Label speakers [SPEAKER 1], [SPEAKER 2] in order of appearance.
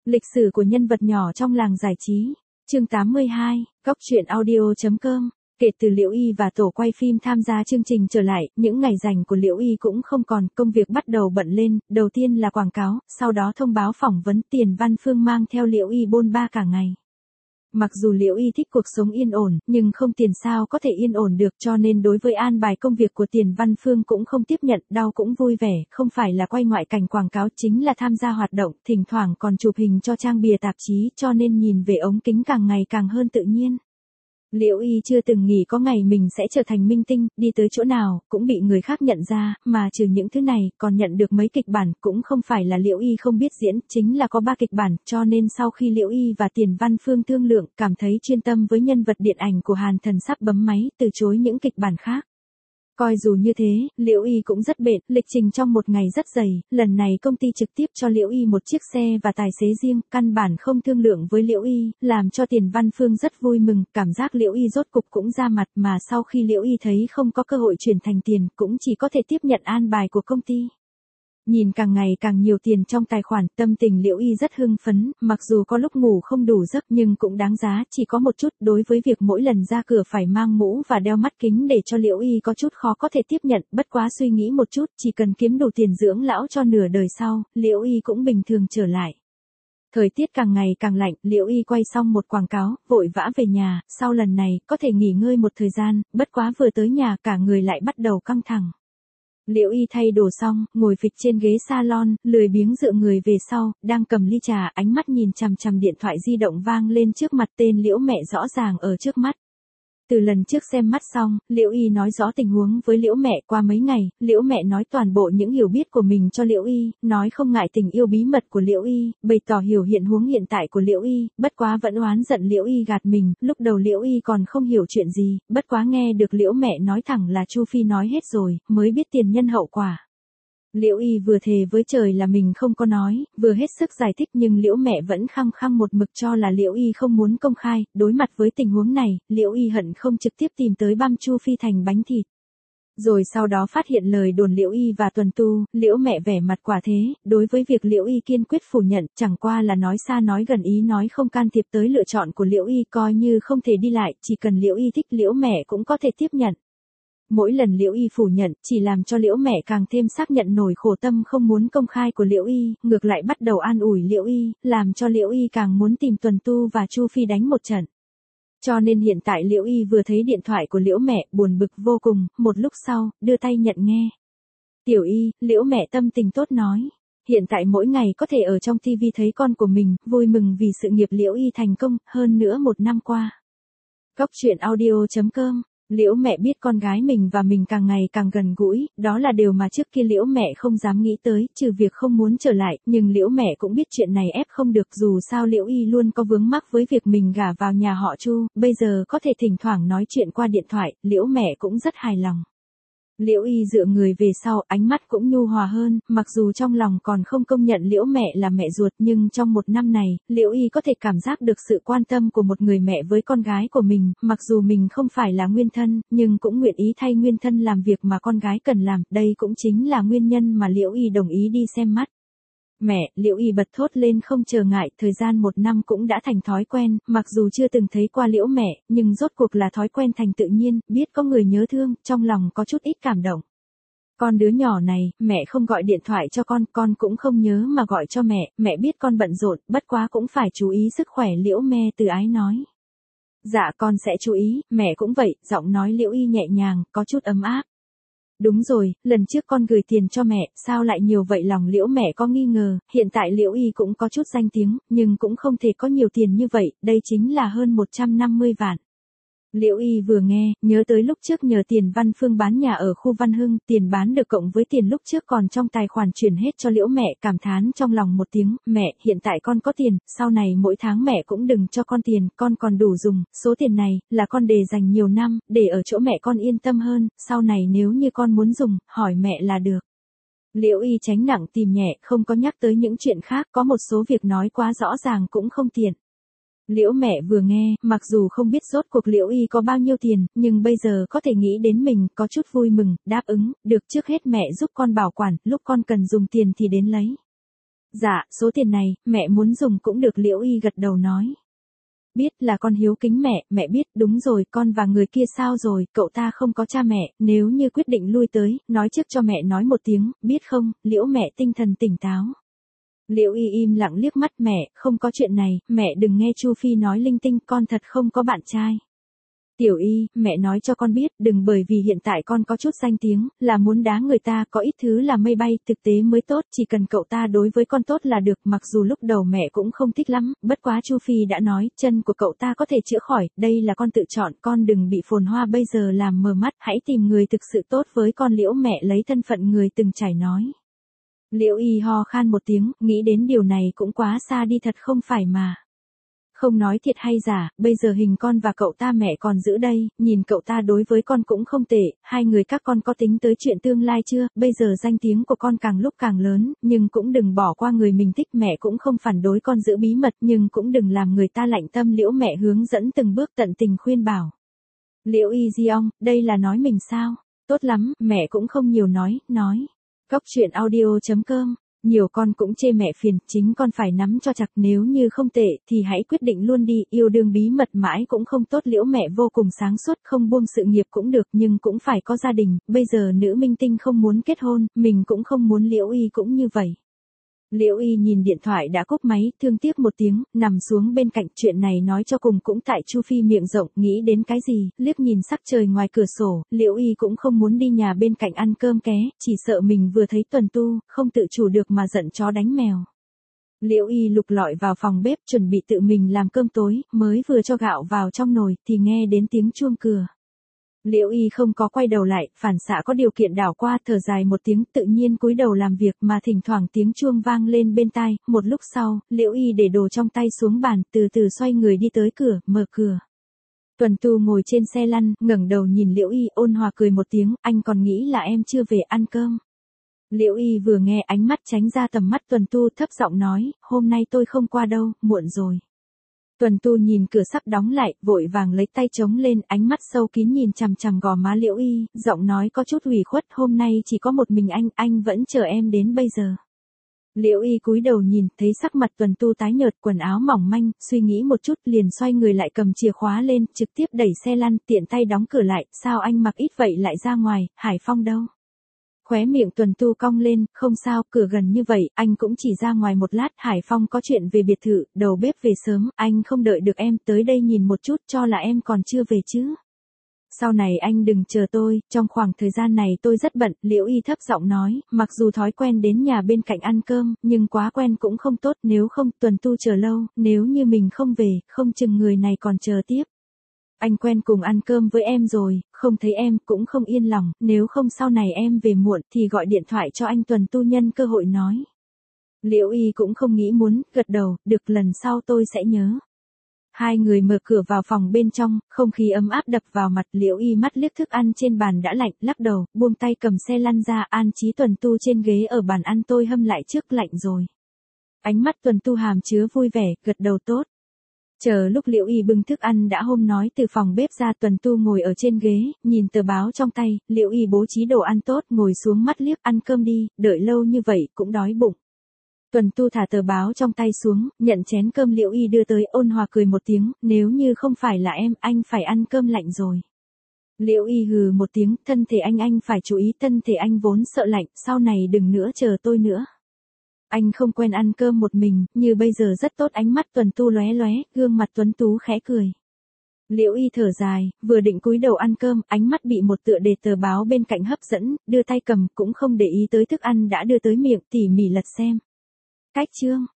[SPEAKER 1] Lịch sử của nhân vật nhỏ trong làng giải trí. Chương 82, Góc truyện audio.com. Kể từ Liễu Y và tổ quay phim tham gia chương trình trở lại, những ngày rảnh của Liễu Y cũng không còn, công việc bắt đầu bận lên, đầu tiên là quảng cáo, sau đó thông báo phỏng vấn. Tiền Văn Phương mang theo Liễu Y bôn ba cả ngày. Mặc dù Liễu Y thích cuộc sống yên ổn, nhưng không tiền sao có thể yên ổn được, cho nên đối với an bài công việc của Tiền Văn Phương cũng không tiếp nhận, đau cũng vui vẻ, không phải là quay ngoại cảnh quảng cáo chính là tham gia hoạt động, thỉnh thoảng còn chụp hình cho trang bìa tạp chí, cho nên nhìn về ống kính càng ngày càng hơn tự nhiên. Liễu Y chưa từng nghĩ có ngày mình sẽ trở thành minh tinh, đi tới chỗ nào, cũng bị người khác nhận ra, mà trừ những thứ này, còn nhận được mấy kịch bản, cũng không phải là Liễu Y không biết diễn, chính là có 3 kịch bản, cho nên sau khi Liễu Y và Tiền Văn Phương thương lượng, cảm thấy chuyên tâm với nhân vật điện ảnh của Hàn Thần sắp bấm máy, từ chối những kịch bản khác. Coi dù như thế, Liễu Y cũng rất bận, lịch trình trong một ngày rất dày, lần này công ty trực tiếp cho Liễu Y một chiếc xe và tài xế riêng, căn bản không thương lượng với Liễu Y, làm cho Tiền Văn Phương rất vui mừng, cảm giác Liễu Y rốt cục cũng ra mặt, mà sau khi Liễu Y thấy không có cơ hội chuyển thành tiền, cũng chỉ có thể tiếp nhận an bài của công ty. Nhìn càng ngày càng nhiều tiền trong tài khoản, tâm tình Liễu Y rất hưng phấn, mặc dù có lúc ngủ không đủ giấc nhưng cũng đáng giá, chỉ có một chút, đối với việc mỗi lần ra cửa phải mang mũ và đeo mắt kính để cho Liễu Y có chút khó có thể tiếp nhận, bất quá suy nghĩ một chút, chỉ cần kiếm đủ tiền dưỡng lão cho nửa đời sau, Liễu Y cũng bình thường trở lại. Thời tiết càng ngày càng lạnh, Liễu Y quay xong một quảng cáo, vội vã về nhà, sau lần này, có thể nghỉ ngơi một thời gian, bất quá vừa tới nhà cả người lại bắt đầu căng thẳng. Liễu Y thay đồ xong, ngồi phịch trên ghế salon, lười biếng dựa người về sau, đang cầm ly trà, ánh mắt nhìn chằm chằm điện thoại di động vang lên trước mặt, tên Liễu mẹ rõ ràng ở trước mắt. Từ lần trước xem mắt xong, Liễu Y nói rõ tình huống với Liễu mẹ, qua mấy ngày, Liễu mẹ nói toàn bộ những hiểu biết của mình cho Liễu Y, nói không ngại tình yêu bí mật của Liễu Y, bày tỏ hiểu hiện huống hiện tại của Liễu Y, bất quá vẫn oán giận Liễu Y gạt mình, lúc đầu Liễu Y còn không hiểu chuyện gì, bất quá nghe được Liễu mẹ nói thẳng là Chu Phi nói hết rồi, mới biết tiền nhân hậu quả. Liễu Y vừa thề với trời là mình không có nói, vừa hết sức giải thích nhưng Liễu mẹ vẫn khăng khăng một mực cho là Liễu Y không muốn công khai, đối mặt với tình huống này, Liễu Y hận không trực tiếp tìm tới băm Chu Phi thành bánh thịt. Rồi sau đó phát hiện lời đồn Liễu Y và Tuần Tu, Liễu mẹ vẻ mặt quả thế, đối với việc Liễu Y kiên quyết phủ nhận, chẳng qua là nói xa nói gần ý nói không can thiệp tới lựa chọn của Liễu Y, coi như không thể đi lại, chỉ cần Liễu Y thích Liễu mẹ cũng có thể tiếp nhận. Mỗi lần Liễu Y phủ nhận, chỉ làm cho Liễu mẹ càng thêm xác nhận nổi khổ tâm không muốn công khai của Liễu Y, ngược lại bắt đầu an ủi Liễu Y, làm cho Liễu Y càng muốn tìm Tuần Tu và Chu Phi đánh một trận. Cho nên hiện tại Liễu Y vừa thấy điện thoại của Liễu mẹ, buồn bực vô cùng, một lúc sau, đưa tay nhận nghe. Tiểu Y, Liễu mẹ tâm tình tốt nói. Hiện tại mỗi ngày có thể ở trong TV thấy con của mình, vui mừng vì sự nghiệp Liễu Y thành công, hơn nữa 1 năm qua. Góc truyện audio.com. Liễu mẹ biết con gái mình và mình càng ngày càng gần gũi, đó là điều mà trước kia Liễu mẹ không dám nghĩ tới, trừ việc không muốn trở lại, nhưng Liễu mẹ cũng biết chuyện này ép không được, dù sao Liễu Y luôn có vướng mắc với việc mình gả vào nhà họ Chu, bây giờ có thể thỉnh thoảng nói chuyện qua điện thoại, Liễu mẹ cũng rất hài lòng. Liễu Y dựa người về sau, ánh mắt cũng nhu hòa hơn, mặc dù trong lòng còn không công nhận Liễu mẹ là mẹ ruột, nhưng trong 1 năm này, Liễu Y có thể cảm giác được sự quan tâm của một người mẹ với con gái của mình, mặc dù mình không phải là nguyên thân, nhưng cũng nguyện ý thay nguyên thân làm việc mà con gái cần làm, đây cũng chính là nguyên nhân mà Liễu Y đồng ý đi xem mắt. Mẹ, Liễu Y bật thốt lên không chờ ngại, thời gian 1 năm cũng đã thành thói quen, mặc dù chưa từng thấy qua Liễu mẹ, nhưng rốt cuộc là thói quen thành tự nhiên, biết có người nhớ thương, trong lòng có chút ít cảm động. Con đứa nhỏ này, mẹ không gọi điện thoại cho con cũng không nhớ mà gọi cho mẹ biết con bận rộn, bất quá cũng phải chú ý sức khỏe, Liễu mẹ từ ái nói. Dạ con sẽ chú ý, mẹ cũng vậy, giọng nói Liễu Y nhẹ nhàng, có chút ấm áp. Đúng rồi, lần trước con gửi tiền cho mẹ, sao lại nhiều vậy, lòng Liễu mẹ có nghi ngờ, hiện tại Liễu Y cũng có chút danh tiếng, nhưng cũng không thể có nhiều tiền như vậy, đây chính là hơn 150 vạn. Liễu Y vừa nghe, nhớ tới lúc trước nhờ Tiền Văn Phương bán nhà ở khu Văn Hưng, tiền bán được cộng với tiền lúc trước còn trong tài khoản chuyển hết cho Liễu mẹ, cảm thán trong lòng một tiếng, mẹ, hiện tại con có tiền, sau này mỗi tháng mẹ cũng đừng cho con tiền, con còn đủ dùng, số tiền này, là con để dành nhiều năm, để ở chỗ mẹ con yên tâm hơn, sau này nếu như con muốn dùng, hỏi mẹ là được. Liễu Y tránh nặng tìm nhẹ, không có nhắc tới những chuyện khác, có một số việc nói quá rõ ràng cũng không tiện. Liễu mẹ vừa nghe, mặc dù không biết rốt cuộc Liễu Y có bao nhiêu tiền, nhưng bây giờ có thể nghĩ đến mình, có chút vui mừng, đáp ứng, được, trước hết mẹ giúp con bảo quản, lúc con cần dùng tiền thì đến lấy. Dạ, số tiền này, mẹ muốn dùng cũng được, Liễu Y gật đầu nói. Biết là con hiếu kính mẹ biết, đúng rồi, con và người kia sao rồi, cậu ta không có cha mẹ, nếu như quyết định lui tới, nói trước cho mẹ nói một tiếng, biết không, Liễu mẹ tinh thần tỉnh táo. Liễu Y im lặng liếc mắt mẹ, không có chuyện này, mẹ đừng nghe Chu Phi nói linh tinh, con thật không có bạn trai. Tiểu Y, mẹ nói cho con biết, đừng bởi vì hiện tại con có chút danh tiếng, là muốn đá người ta, có ít thứ là mây bay, thực tế mới tốt, chỉ cần cậu ta đối với con tốt là được, mặc dù lúc đầu mẹ cũng không thích lắm, bất quá Chu Phi đã nói, chân của cậu ta có thể chữa khỏi, đây là con tự chọn, con đừng bị phồn hoa bây giờ làm mờ mắt, hãy tìm người thực sự tốt với con. Liễu mẹ lấy thân phận người từng trải nói. Liễu Y ho khan một tiếng, nghĩ đến điều này cũng quá xa đi thật không phải mà. Không nói thiệt hay giả, bây giờ hình con và cậu ta mẹ còn giữ đây, nhìn cậu ta đối với con cũng không tệ, hai người các con có tính tới chuyện tương lai chưa, bây giờ danh tiếng của con càng lúc càng lớn, nhưng cũng đừng bỏ qua người mình thích, mẹ cũng không phản đối con giữ bí mật nhưng cũng đừng làm người ta lạnh tâm. Liễu mẹ hướng dẫn từng bước tận tình khuyên bảo. Liễu Y Jiong, đây là nói mình sao? Tốt lắm, mẹ cũng không nhiều nói. Cóc truyện audio.com. Nhiều con cũng chê mẹ phiền, chính con phải nắm cho chặt, nếu như không tệ thì hãy quyết định luôn đi, yêu đương bí mật mãi cũng không tốt. Liễu mẹ vô cùng sáng suốt, không buông sự nghiệp cũng được nhưng cũng phải có gia đình, bây giờ nữ minh tinh không muốn kết hôn, mình cũng không muốn. Liễu Y cũng như vậy. Liễu Y nhìn điện thoại đã cúp máy, thương tiếc một tiếng, nằm xuống bên cạnh. Chuyện này nói cho cùng cũng tại Chu Phi miệng rộng, nghĩ đến cái gì, liếc nhìn sắc trời ngoài cửa sổ, Liễu Y cũng không muốn đi nhà bên cạnh ăn cơm ké, chỉ sợ mình vừa thấy Tuần Tu, không tự chủ được mà giận chó đánh mèo. Liễu Y lục lọi vào phòng bếp chuẩn bị tự mình làm cơm tối, mới vừa cho gạo vào trong nồi thì nghe đến tiếng chuông cửa. Liễu Y không có quay đầu lại, phản xạ có điều kiện đảo qua, thở dài một tiếng, tự nhiên cúi đầu làm việc mà thỉnh thoảng tiếng chuông vang lên bên tai. Một lúc sau, Liễu Y để đồ trong tay xuống bàn, từ từ xoay người đi tới cửa, mở cửa. Tuần Tu ngồi trên xe lăn, ngẩng đầu nhìn Liễu Y, ôn hòa cười một tiếng, anh còn nghĩ là em chưa về ăn cơm. Liễu Y vừa nghe ánh mắt tránh ra tầm mắt Tuần Tu, thấp giọng nói, hôm nay tôi không qua đâu, muộn rồi. Tuần Tu nhìn cửa sắp đóng lại, vội vàng lấy tay chống lên, ánh mắt sâu kín nhìn chằm chằm gò má Liễu Y, giọng nói có chút ủy khuất, hôm nay chỉ có một mình anh vẫn chờ em đến bây giờ. Liễu Y cúi đầu nhìn, thấy sắc mặt Tuần Tu tái nhợt, quần áo mỏng manh, suy nghĩ một chút liền xoay người lại cầm chìa khóa lên, trực tiếp đẩy xe lăn, tiện tay đóng cửa lại, sao anh mặc ít vậy lại ra ngoài, Hải Phong đâu? Khóe miệng Tuần Tu cong lên, không sao, cửa gần như vậy, anh cũng chỉ ra ngoài một lát, Hải Phong có chuyện về biệt thự, đầu bếp về sớm, anh không đợi được em, tới đây nhìn một chút cho là em còn chưa về chứ. Sau này anh đừng chờ tôi, trong khoảng thời gian này tôi rất bận, Liễu Y thấp giọng nói, mặc dù thói quen đến nhà bên cạnh ăn cơm, nhưng quá quen cũng không tốt, nếu không, Tuần Tu chờ lâu, nếu như mình không về, không chừng người này còn chờ tiếp. Anh quen cùng ăn cơm với em rồi, không thấy em cũng không yên lòng, nếu không sau này em về muộn thì gọi điện thoại cho anh. Tuần Tu nhân cơ hội nói. Liễu Y cũng không nghĩ muốn, gật đầu, được, lần sau tôi sẽ nhớ. Hai người mở cửa vào phòng bên trong, không khí ấm áp đập vào mặt. Liễu Y mắt liếc thức ăn trên bàn đã lạnh, lắc đầu, buông tay cầm xe lăn ra, an trí Tuần Tu trên ghế ở bàn ăn, tôi hâm lại trước, lạnh rồi. Ánh mắt Tuần Tu hàm chứa vui vẻ, gật đầu tốt. Chờ lúc Liễu Y bưng thức ăn đã hôm nói từ phòng bếp ra, Tuần Tu ngồi ở trên ghế, nhìn tờ báo trong tay, Liễu Y bố trí đồ ăn tốt, ngồi xuống mắt liếc, ăn cơm đi, đợi lâu như vậy cũng đói bụng. Tuần Tu thả tờ báo trong tay xuống, nhận chén cơm Liễu Y đưa tới, ôn hòa cười một tiếng, nếu như không phải là em, anh phải ăn cơm lạnh rồi. Liễu Y hừ một tiếng, thân thể anh phải chú ý, thân thể anh vốn sợ lạnh, sau này đừng nữa chờ tôi nữa. Anh không quen ăn cơm một mình, như bây giờ rất tốt. Ánh mắt Tuần Tu lóe lóe, gương mặt tuấn tú khẽ cười. Liễu Y thở dài, vừa định cúi đầu ăn cơm, ánh mắt bị một tựa đề tờ báo bên cạnh hấp dẫn, đưa tay cầm, cũng không để ý tới thức ăn đã đưa tới miệng, tỉ mỉ lật xem. Cách chương